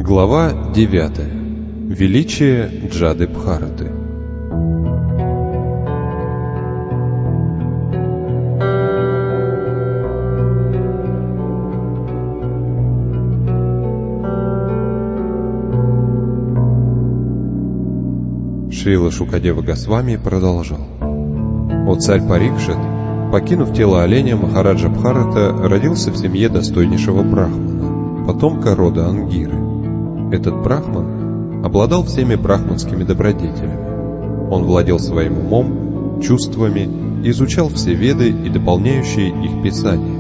Глава 9. Величие Джады Бхараты. Шрила Шукадева Госвами продолжал. О царь Парикшит, покинув тело оленя, Махараджа Бхарата родился в семье достойнейшего брахмана, потомка рода Ангиры. Этот брахман обладал всеми брахманскими добродетелями. Он владел своим умом, чувствами, изучал все веды и дополняющие их писания.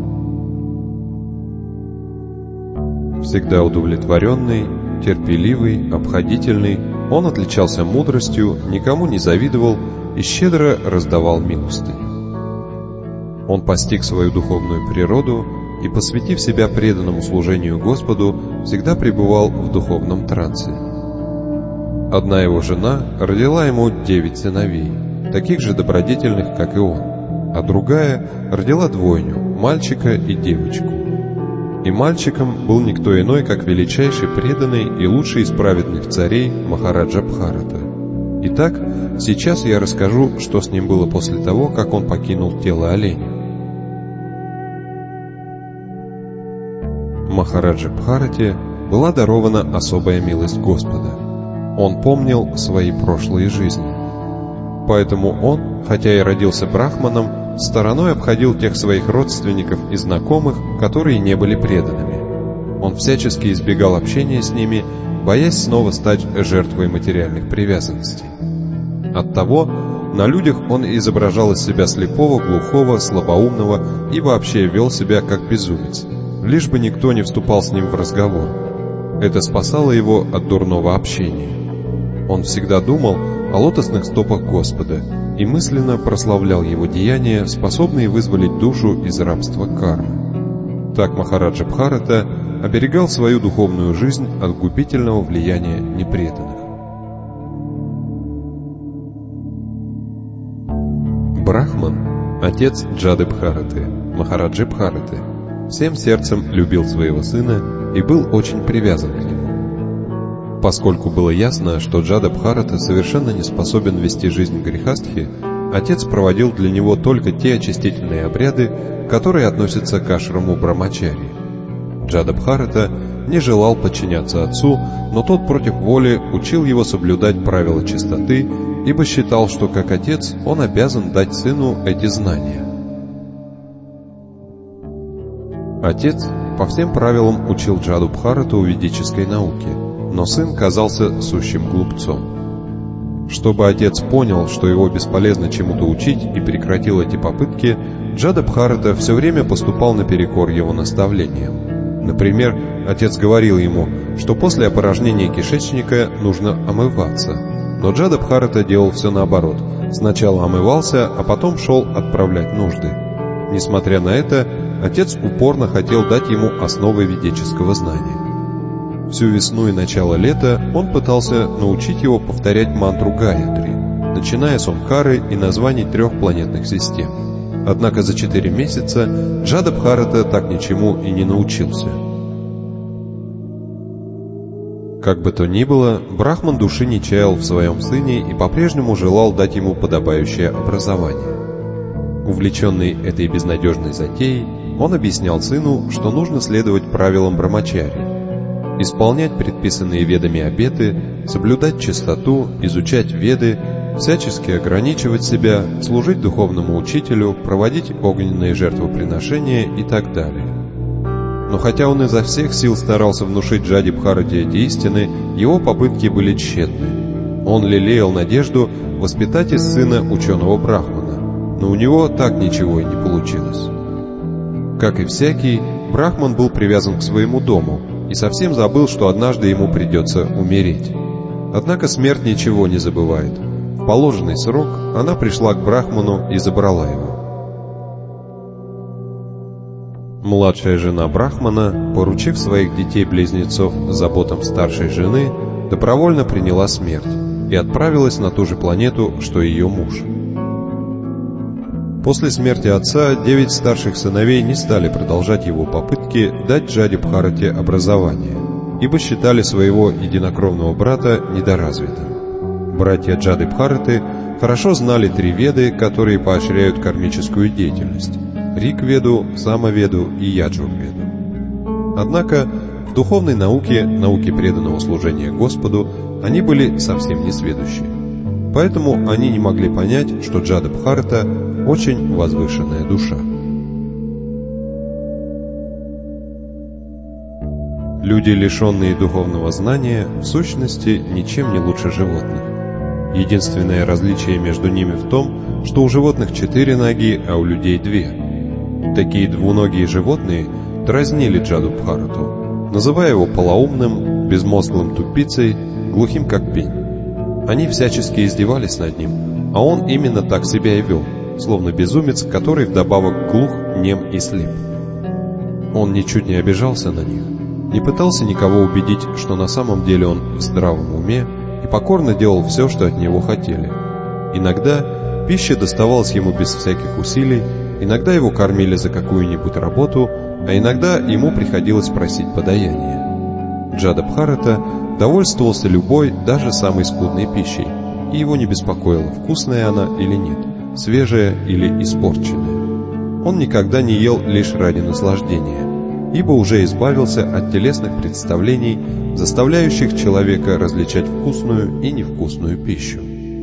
Всегда удовлетворенный, терпеливый, обходительный, он отличался мудростью, никому не завидовал и щедро раздавал милостыню. Он постиг свою духовную природу и, посвятив себя преданному служению Господу, всегда пребывал в духовном трансе. Одна его жена родила ему 9 сыновей, таких же добродетельных, как и он, а другая родила двойню, мальчика и девочку. И мальчиком был никто иной, как величайший преданный и лучший из праведных царей Махараджа Бхарата. Итак, сейчас я расскажу, что с ним было после того, как он покинул тело оленя. Махараджа Бхарате была дарована особая милость Господа. Он помнил свои прошлые жизни. Поэтому он, хотя и родился брахманом, стороной обходил тех своих родственников и знакомых, которые не были преданными. Он всячески избегал общения с ними, боясь снова стать жертвой материальных привязанностей. Оттого на людях он изображал из себя слепого, глухого, слабоумного и вообще вел себя как безумец, лишь бы никто не вступал с ним в разговор. Это спасало его от дурного общения. Он всегда думал о лотосных стопах Господа и мысленно прославлял его деяния, способные вызволить душу из рабства кармы. Так Махараджа Бхарата оберегал свою духовную жизнь от губительного влияния непреданных. Брахман, отец Джады Бхараты, Махараджи Бхараты, всем сердцем любил своего сына и был очень привязан к нему. Поскольку было ясно, что Джада Бхарата совершенно не способен вести жизнь грехастхи, отец проводил для него только те очистительные обряды, которые относятся к ашраму Брамачари. Джада Бхарата не желал подчиняться отцу, но тот против воли учил его соблюдать правила чистоты, ибо считал, что как отец он обязан дать сыну эти знания. Отец по всем правилам учил Джаду Бхарату ведической науке, но сын казался сущим глупцом. Чтобы отец понял, что его бесполезно чему-то учить и прекратил эти попытки, Джада Бхарата все время поступал наперекор его наставлениям. Например, отец говорил ему, что после опорожнения кишечника нужно омываться, но Джада Бхарата делал все наоборот. Сначала омывался, а потом шел отправлять нужды. Несмотря на это, отец упорно хотел дать ему основы ведического знания. Всю весну и начало лета он пытался научить его повторять мантру Гаятри, начиная с Омкары и названий 3 планетных систем. Однако за 4 месяца Джада Бхарата так ничему и не научился. Как бы то ни было, брахман души не чаял в своем сыне и по-прежнему желал дать ему подобающее образование. Увлеченный этой безнадежной затеей, он объяснял сыну, что нужно следовать правилам Брамачари, исполнять предписанные ведами обеты, соблюдать чистоту, изучать веды, всячески ограничивать себя, служить духовному учителю, проводить огненные жертвоприношения и так далее. Но хотя он изо всех сил старался внушить Джаде Бхарате эти истины, его попытки были тщетны. Он лелеял надежду воспитать из сына ученого брахмана, но у него так ничего и не получилось. Как и всякий, брахман был привязан к своему дому и совсем забыл, что однажды ему придется умереть. Однако смерть ничего не забывает. В положенный срок она пришла к брахману и забрала его. Младшая жена брахмана, поручив своих детей-близнецов заботам старшей жены, добровольно приняла смерть и отправилась на ту же планету, что и ее муж. После смерти отца 9 старших сыновей не стали продолжать его попытки дать Джаде Бхарате образование, ибо считали своего единокровного брата недоразвитым. Братья Джады-Бхараты хорошо знали 3 веды, которые поощряют кармическую деятельность – Риг-веду, Сама-веду и Яджур-веду. Однако в духовной науке, науке преданного служения Господу, они были совсем несведущи. Поэтому они не могли понять, что Джада-Бхарата – очень возвышенная душа. Люди, лишенные духовного знания, в сущности, ничем не лучше животных. Единственное различие между ними в том, что у животных 4 ноги, а у людей 2. Такие двуногие животные дразнили Джаду-Бхарату, называя его полоумным, безмозглым тупицей, глухим как пень. Они всячески издевались над ним, а он именно так себя и вел, словно безумец, который вдобавок глух, нем и слеп. Он ничуть не обижался на них, не пытался никого убедить, что на самом деле он в здравом уме, и покорно делал все, что от него хотели. Иногда пища доставалась ему без всяких усилий, иногда его кормили за какую-нибудь работу, а иногда ему приходилось просить подаяние. Джада-Бхарата довольствовался любой, даже самой скудной пищей, и его не беспокоило, вкусная она или нет, свежая или испорченная. Он никогда не ел лишь ради наслаждения, ибо уже избавился от телесных представлений, заставляющих человека различать вкусную и невкусную пищу.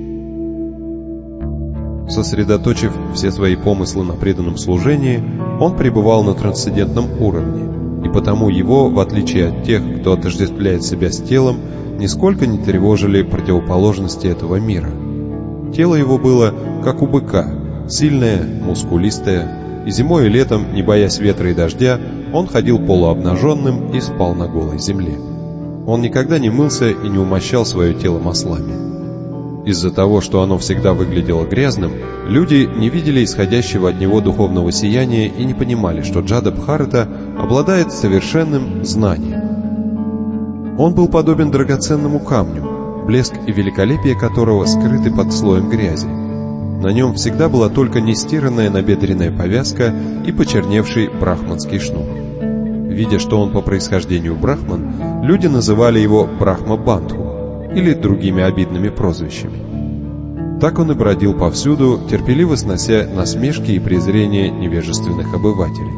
Сосредоточив все свои помыслы на преданном служении, он пребывал на трансцендентном уровне, и потому его, в отличие от тех, кто отождествляет себя с телом, нисколько не тревожили противоположности этого мира. Тело его было, как у быка, сильное, мускулистое, и зимой и летом, не боясь ветра и дождя, он ходил полуобнаженным и спал на голой земле. Он никогда не мылся и не умощал свое тело маслами. Из-за того, что оно всегда выглядело грязным, люди не видели исходящего от него духовного сияния и не понимали, что Джада-Бхарата обладает совершенным знанием. Он был подобен драгоценному камню, блеск и великолепие которого скрыты под слоем грязи. На нем всегда была только нестиранная набедренная повязка и почерневший брахманский шнур. Видя, что он по происхождению брахман, люди называли его Брахма-Бандху или другими обидными прозвищами. Так он и бродил повсюду, терпеливо снося насмешки и презрения невежественных обывателей.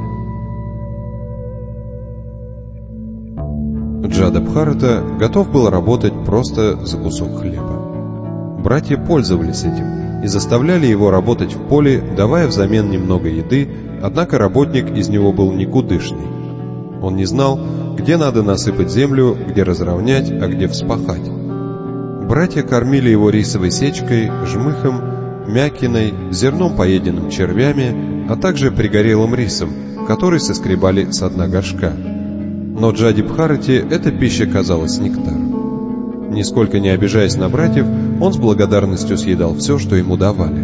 Джада-Бхарата готов был работать просто за кусок хлеба. Братья пользовались этим и заставляли его работать в поле, давая взамен немного еды, однако работник из него был никудышный. Он не знал, где надо насыпать землю, где разровнять, а где вспахать. Братья кормили его рисовой сечкой, жмыхом, мякиной, зерном, поеденным червями, а также пригорелым рисом, который соскребали с дна горшка. Но Джаде-Бхарате эта пища казалась нектаром. Нисколько не обижаясь на братьев, он с благодарностью съедал все, что ему давали.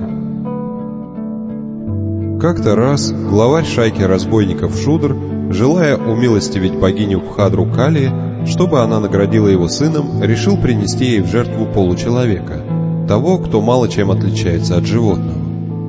Как-то раз главарь шайки разбойников Шудр, желая умилостивить богиню Бхадру Кали, чтобы она наградила его сыном, решил принести ей в жертву получеловека, того, кто мало чем отличается от животного.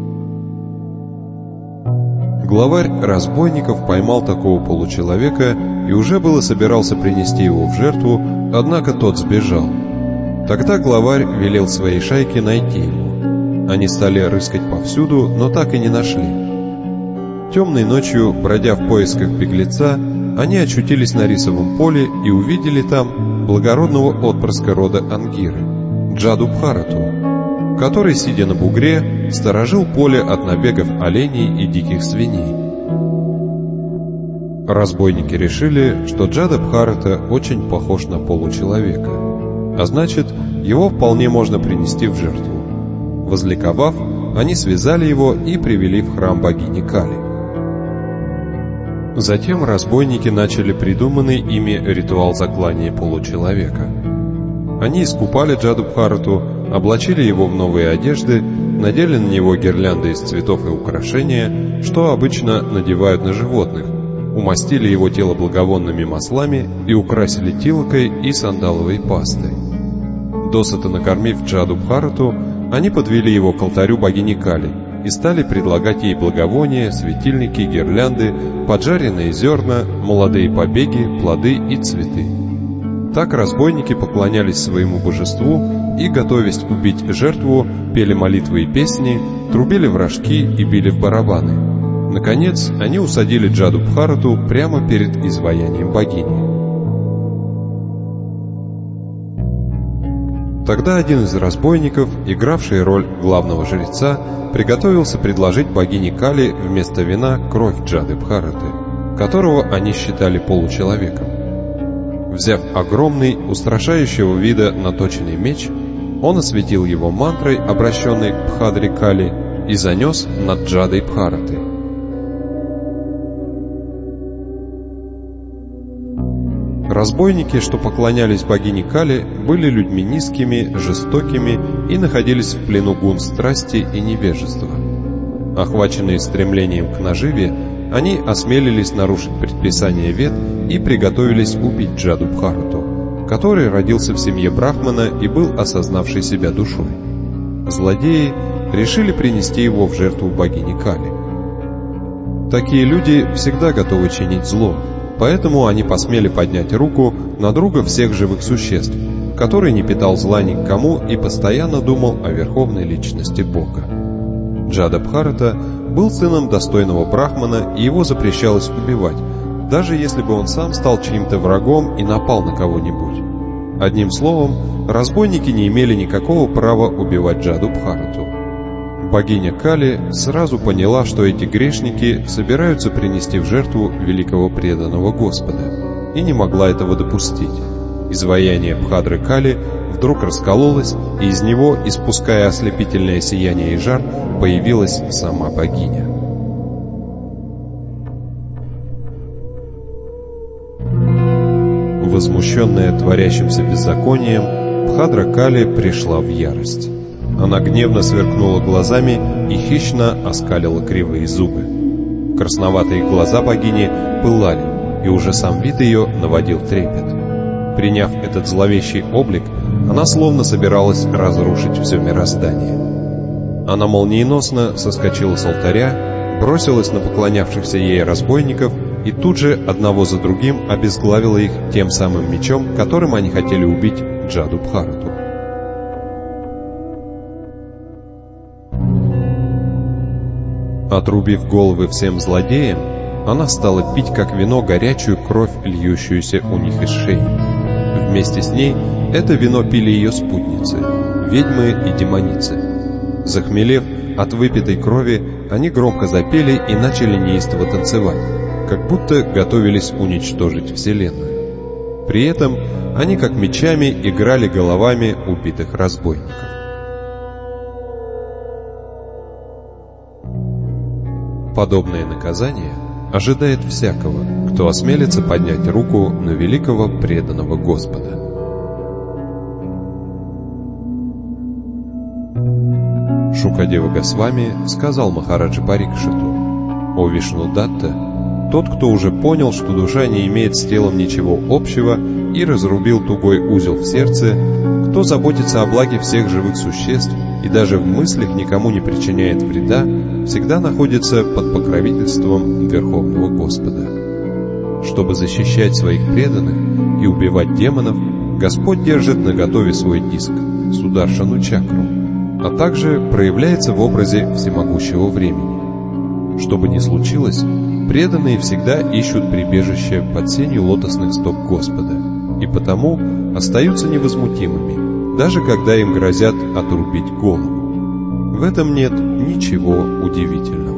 Главарь разбойников поймал такого получеловека и уже было собирался принести его в жертву, однако тот сбежал. Тогда главарь велел своей шайке найти его. Они стали рыскать повсюду, но так и не нашли. Темной ночью, бродя в поисках беглеца, они очутились на рисовом поле и увидели там благородного отпрыска рода Ангиры, Джаду-Бхарату, который, сидя на бугре, сторожил поле от набегов оленей и диких свиней. Разбойники решили, что Джада-Бхарата очень похож на получеловека, а значит, его вполне можно принести в жертву. Возликовав, они связали его и привели в храм богини Кали. Затем разбойники начали придуманный ими ритуал заклания получеловека. Они искупали Джаду-Бхарату, облачили его в новые одежды, надели на него гирлянды из цветов и украшения, что обычно надевают на животных, умастили его тело благовонными маслами и украсили тилокой и сандаловой пастой. Досыта накормив Джаду-Бхарату, они подвели его к алтарю богини Кали и стали предлагать ей благовония, светильники, гирлянды, поджаренные зерна, молодые побеги, плоды и цветы. Так разбойники поклонялись своему божеству и, готовясь убить жертву, пели молитвы и песни, трубили в рожки и били в барабаны. Наконец, они усадили Джаду Бхарату прямо перед изваянием богини. Тогда один из разбойников, игравший роль главного жреца, приготовился предложить богине Кали вместо вина кровь Джады Бхараты, которого они считали получеловеком. Взяв огромный, устрашающего вида наточенный меч, он осветил его мантрой, обращенной к Бхадре Кали, и занес над Джадой Бхараты. Разбойники, что поклонялись богине Кали, были людьми низкими, жестокими и находились в плену гун страсти и невежества. Охваченные стремлением к наживе, они осмелились нарушить предписание Вед и приготовились убить Джаду Бхарату, который родился в семье брахмана и был осознавший себя душой. Злодеи решили принести его в жертву богине Кали. Такие люди всегда готовы чинить зло, поэтому они посмели поднять руку на друга всех живых существ, который не питал зла никому и постоянно думал о верховной личности Бога. Джада Бхарата был сыном достойного брахмана, и его запрещалось убивать, даже если бы он сам стал чьим-то врагом и напал на кого-нибудь. Одним словом, разбойники не имели никакого права убивать Джаду Бхарату. Богиня Кали сразу поняла, что эти грешники собираются принести в жертву великого преданного Господа, и не могла этого допустить. Изваяние Бхадры Кали вдруг раскололось, и из него, испуская ослепительное сияние и жар, появилась сама богиня. Возмущенная творящимся беззаконием, Бхадра Кали пришла в ярость. Она гневно сверкнула глазами и хищно оскалила кривые зубы. Красноватые глаза богини пылали, и уже сам вид ее наводил трепет. Приняв этот зловещий облик, она словно собиралась разрушить все мироздание. Она молниеносно соскочила с алтаря, бросилась на поклонявшихся ей разбойников и тут же одного за другим обезглавила их тем самым мечом, которым они хотели убить Джаду Бхарату. Отрубив головы всем злодеям, она стала пить как вино горячую кровь, льющуюся у них из шеи. Вместе с ней это вино пили ее спутницы, ведьмы и демоницы. Захмелев от выпитой крови, они громко запели и начали неистово танцевать, как будто готовились уничтожить Вселенную. При этом они как мечами играли головами убитых разбойников. Подобное наказание ожидает всякого, кто осмелится поднять руку на великого преданного Господа. Шукадева Госвами сказал Махараджи Парикшиту: «О Вишнудатта, тот, кто уже понял, что душа не имеет с телом ничего общего и разрубил тугой узел в сердце, кто заботится о благе всех живых существ и даже в мыслях никому не причиняет вреда, всегда находится под покровительством Верховного Господа. Чтобы защищать своих преданных и убивать демонов, Господь держит наготове свой диск, Сударшану чакру, а также проявляется в образе всемогущего времени. Что бы ни случилось, преданные всегда ищут прибежище под сенью лотосных стоп Господа, и потому остаются невозмутимыми, даже когда им грозят отрубить голову. В этом нет ничего удивительного.